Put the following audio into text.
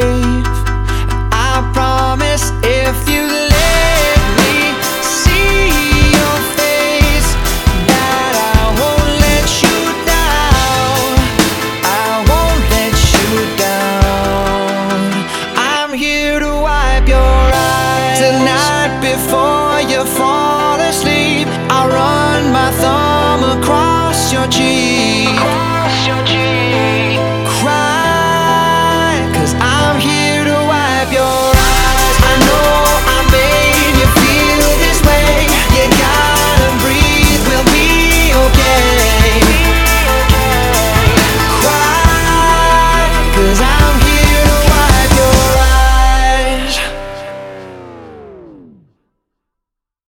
safe. I promise if you let me see your face that I won't let you down. I won't let you down. I'm here to wipe your eyes. Tonight before you fall asleep, I'll run my thumb across your cheek.